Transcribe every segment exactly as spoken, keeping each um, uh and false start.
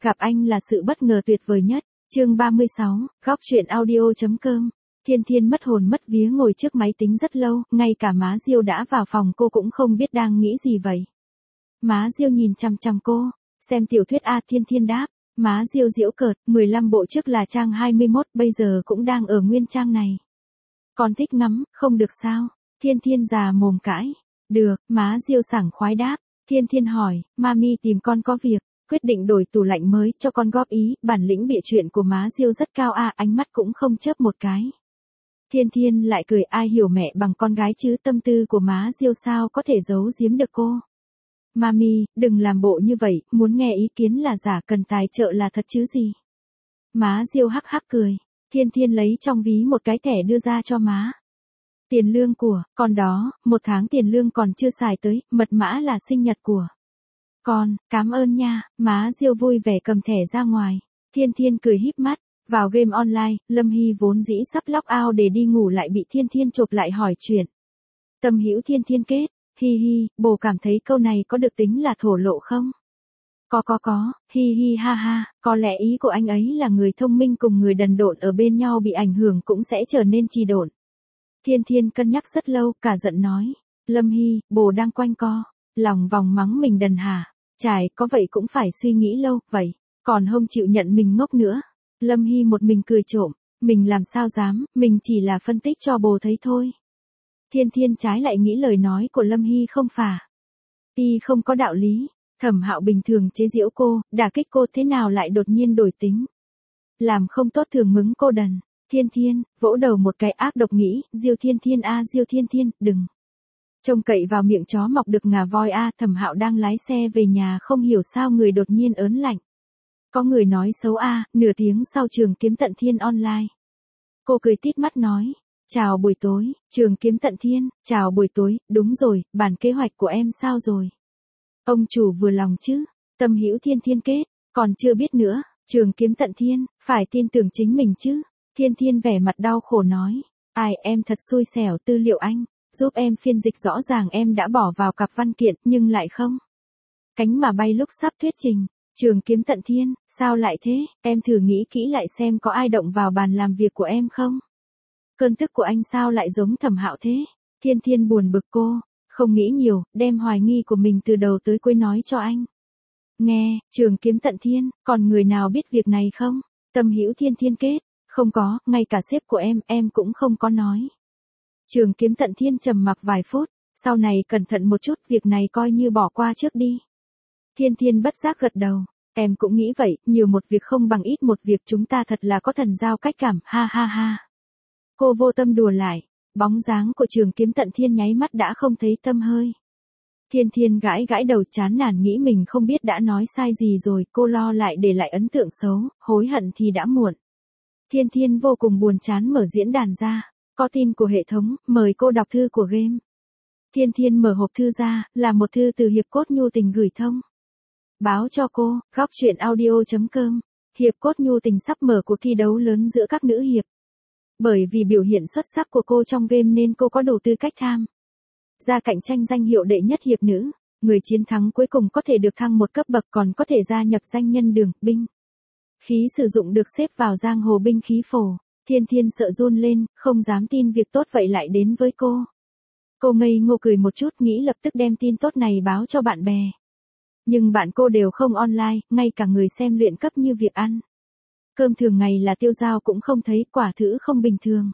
Gặp anh là sự bất ngờ tuyệt vời nhất. Chương ba mươi sáu, góc truyện audio.com. Thiên Thiên mất hồn mất vía ngồi trước máy tính rất lâu, ngay cả má Diêu đã vào phòng cô cũng không biết đang nghĩ gì vậy. Má Diêu nhìn chằm chằm cô, xem tiểu thuyết a. Thiên Thiên đáp. Má Diêu giễu cợt, mười lăm bộ trước là trang hai mươi mốt, bây giờ cũng đang ở nguyên trang này. Con thích ngắm, không được sao? Thiên Thiên già mồm cãi. Được, má Diêu sảng khoái đáp. Thiên Thiên hỏi, mami tìm con có việc, quyết định đổi tủ lạnh mới, cho con góp ý. Bản lĩnh bịa chuyện của má Diêu rất cao a, ánh mắt cũng không chớp một cái. Thiên Thiên lại cười, ai hiểu mẹ bằng con gái chứ, tâm tư của má Diêu sao có thể giấu giếm được cô. Mami, đừng làm bộ như vậy, muốn nghe ý kiến là giả, cần tài trợ là thật chứ gì. Má Diêu hắc hắc cười. Thiên Thiên lấy trong ví một cái thẻ đưa ra cho má. Tiền lương của con đó, một tháng tiền lương còn chưa xài tới, mật mã là sinh nhật của con, cảm ơn nha. Má Diêu vui vẻ cầm thẻ ra ngoài. Thiên Thiên cười híp mắt. Vào game online, Lâm Hy vốn dĩ sắp log out để đi ngủ lại bị Thiên Thiên chộp lại hỏi chuyện. Tâm hữu Thiên Thiên kết. Hi hi, bồ cảm thấy câu này có được tính là thổ lộ không? Có có có, hi hi ha ha, có lẽ ý của anh ấy là người thông minh cùng người đần độn ở bên nhau bị ảnh hưởng cũng sẽ trở nên trì độn. Thiên Thiên cân nhắc rất lâu, cả giận nói. Lâm Hy, bồ đang quanh co, lòng vòng mắng mình đần hả? Chài, có vậy cũng phải suy nghĩ lâu, vậy, còn không chịu nhận mình ngốc nữa. Lâm Hy một mình cười trộm, mình làm sao dám, mình chỉ là phân tích cho bồ thấy thôi. Thiên Thiên trái lại nghĩ lời nói của Lâm Hy không phà. Y không có đạo lý, Thẩm Hạo bình thường chế giễu cô, đả kích cô thế nào lại đột nhiên đổi tính. Làm không tốt thường mứng cô đần. Thiên Thiên, vỗ đầu một cái ác độc nghĩ, Diêu Thiên Thiên a à, Diêu Thiên Thiên, đừng. Trông cậy vào miệng chó mọc được ngà voi a à, Thẩm Hạo đang lái xe về nhà không hiểu sao người đột nhiên ớn lạnh. Có người nói xấu a à, nửa tiếng sau Trường Kiếm Tận Thiên online. Cô cười tít mắt nói. Chào buổi tối, Trường Kiếm Tận Thiên, chào buổi tối, đúng rồi, bản kế hoạch của em sao rồi? Ông chủ vừa lòng chứ, tâm hữu Thiên Thiên kết, còn chưa biết nữa, Trường Kiếm Tận Thiên, phải tin tưởng chính mình chứ. Thiên Thiên vẻ mặt đau khổ nói, ai em thật xui xẻo, tư liệu anh, giúp em phiên dịch rõ ràng em đã bỏ vào cặp văn kiện nhưng lại không. Cánh mà bay lúc sắp thuyết trình, Trường Kiếm Tận Thiên, sao lại thế, em thử nghĩ kỹ lại xem có ai động vào bàn làm việc của em không? Cơn tức của anh sao lại giống Thẩm Hạo thế? Thiên Thiên buồn bực cô, không nghĩ nhiều, đem hoài nghi của mình từ đầu tới cuối nói cho anh. Nghe, Trường Kiếm Tận Thiên, còn người nào biết việc này không? Tâm hữu Thiên Thiên kết, không có, ngay cả sếp của em, em cũng không có nói. Trường Kiếm Tận Thiên trầm mặc vài phút, sau này cẩn thận một chút, việc này coi như bỏ qua trước đi. Thiên Thiên bất giác gật đầu, em cũng nghĩ vậy, nhiều một việc không bằng ít một việc, chúng ta thật là có thần giao cách cảm, ha ha ha. Cô vô tâm đùa lại, bóng dáng của Trường Kiếm Tận Thiên nháy mắt đã không thấy tăm hơi. Thiên Thiên gãi gãi đầu chán nản nghĩ mình không biết đã nói sai gì rồi, cô lo lại để lại ấn tượng xấu, hối hận thì đã muộn. Thiên Thiên vô cùng buồn chán mở diễn đàn ra, có tin của hệ thống, mời cô đọc thư của game. Thiên Thiên mở hộp thư ra, là một thư từ Hiệp Cốt Nhu Tình gửi thông. Báo cho cô, góc truyện audio.com, Hiệp Cốt Nhu Tình sắp mở cuộc thi đấu lớn giữa các nữ hiệp. Bởi vì biểu hiện xuất sắc của cô trong game nên cô có đủ tư cách tham gia cạnh tranh danh hiệu đệ nhất hiệp nữ, người chiến thắng cuối cùng có thể được thăng một cấp bậc còn có thể gia nhập danh nhân đường, binh. Khí sử dụng được xếp vào giang hồ binh khí phổ, Thiên Thiên sợ run lên, không dám tin việc tốt vậy lại đến với cô. Cô ngây ngô cười một chút nghĩ lập tức đem tin tốt này báo cho bạn bè. Nhưng bạn cô đều không online, ngay cả người xem luyện cấp như việc ăn cơm thường ngày là Tiêu Giao cũng không thấy, quả thử không bình thường.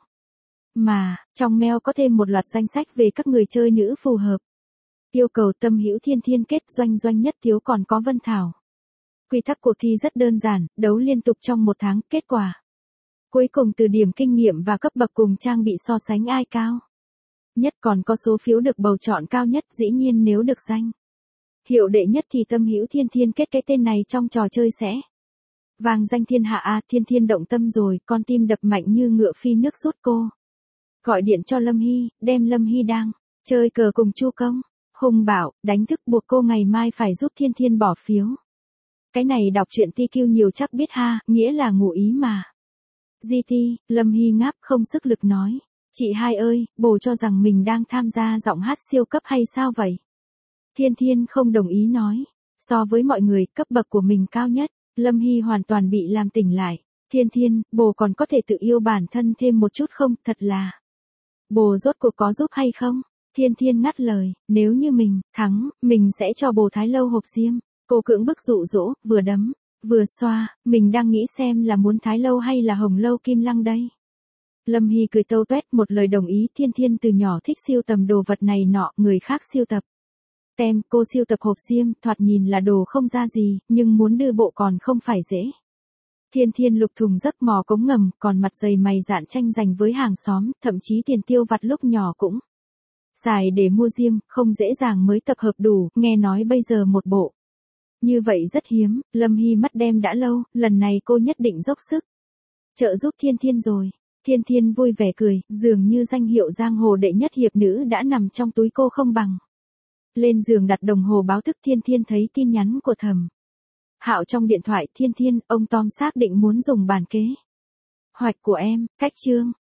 Mà, trong mail có thêm một loạt danh sách về các người chơi nữ phù hợp. Yêu cầu tâm hữu Thiên Thiên kết, doanh doanh nhất thiếu còn có Vân Thảo. Quy tắc cuộc thi rất đơn giản, đấu liên tục trong một tháng, kết quả. Cuối cùng từ điểm kinh nghiệm và cấp bậc cùng trang bị so sánh ai cao nhất, còn có số phiếu được bầu chọn cao nhất, dĩ nhiên nếu được danh hiệu đệ nhất thì tâm hữu Thiên Thiên kết, cái tên này trong trò chơi sẽ vang danh thiên hạ a. Thiên Thiên động tâm rồi, con tim đập mạnh như ngựa phi nước rút cô. Gọi điện cho Lâm Hy, đem Lâm Hy đang chơi cờ cùng Chu Công, Hùng bảo, đánh thức buộc cô ngày mai phải giúp Thiên Thiên bỏ phiếu. Cái này đọc truyện ti kiu nhiều chắc biết ha, nghĩa là ngụ ý mà. giê tê, Lâm Hy ngáp không sức lực nói. Chị hai ơi, bồ cho rằng mình đang tham gia giọng hát siêu cấp hay sao vậy? Thiên Thiên không đồng ý nói. So với mọi người, cấp bậc của mình cao nhất. Lâm Hy hoàn toàn bị làm tỉnh lại. Thiên Thiên, bồ còn có thể tự yêu bản thân thêm một chút không, thật là. Bồ rốt cuộc có giúp hay không? Thiên Thiên ngắt lời, nếu như mình, thắng, mình sẽ cho bồ Thái Lâu hộp diêm. Cô cưỡng bức dụ dỗ, vừa đấm, vừa xoa, mình đang nghĩ xem là muốn Thái Lâu hay là Hồng Lâu Kim Lăng đây. Lâm Hy cười tâu tuét một lời đồng ý. Thiên Thiên từ nhỏ thích siêu tầm đồ vật này nọ, người khác siêu tập tem, cô siêu tập hộp diêm, thoạt nhìn là đồ không ra gì, nhưng muốn đưa bộ còn không phải dễ. Thiên Thiên lục thùng giấc mò cống ngầm, còn mặt dày mày dạn tranh giành với hàng xóm, thậm chí tiền tiêu vặt lúc nhỏ cũng xài để mua diêm, không dễ dàng mới tập hợp đủ, nghe nói bây giờ một bộ như vậy rất hiếm. Lâm Hy mất đem đã lâu, lần này cô nhất định dốc sức trợ giúp Thiên Thiên rồi. Thiên Thiên vui vẻ cười, dường như danh hiệu giang hồ đệ nhất hiệp nữ đã nằm trong túi cô không bằng. Lên giường đặt đồng hồ báo thức. Thiên Thiên thấy tin nhắn của Thẩm Hạo trong điện thoại. Thiên Thiên, ông Tom xác định muốn dùng bản kế hoạch của em, cách chương.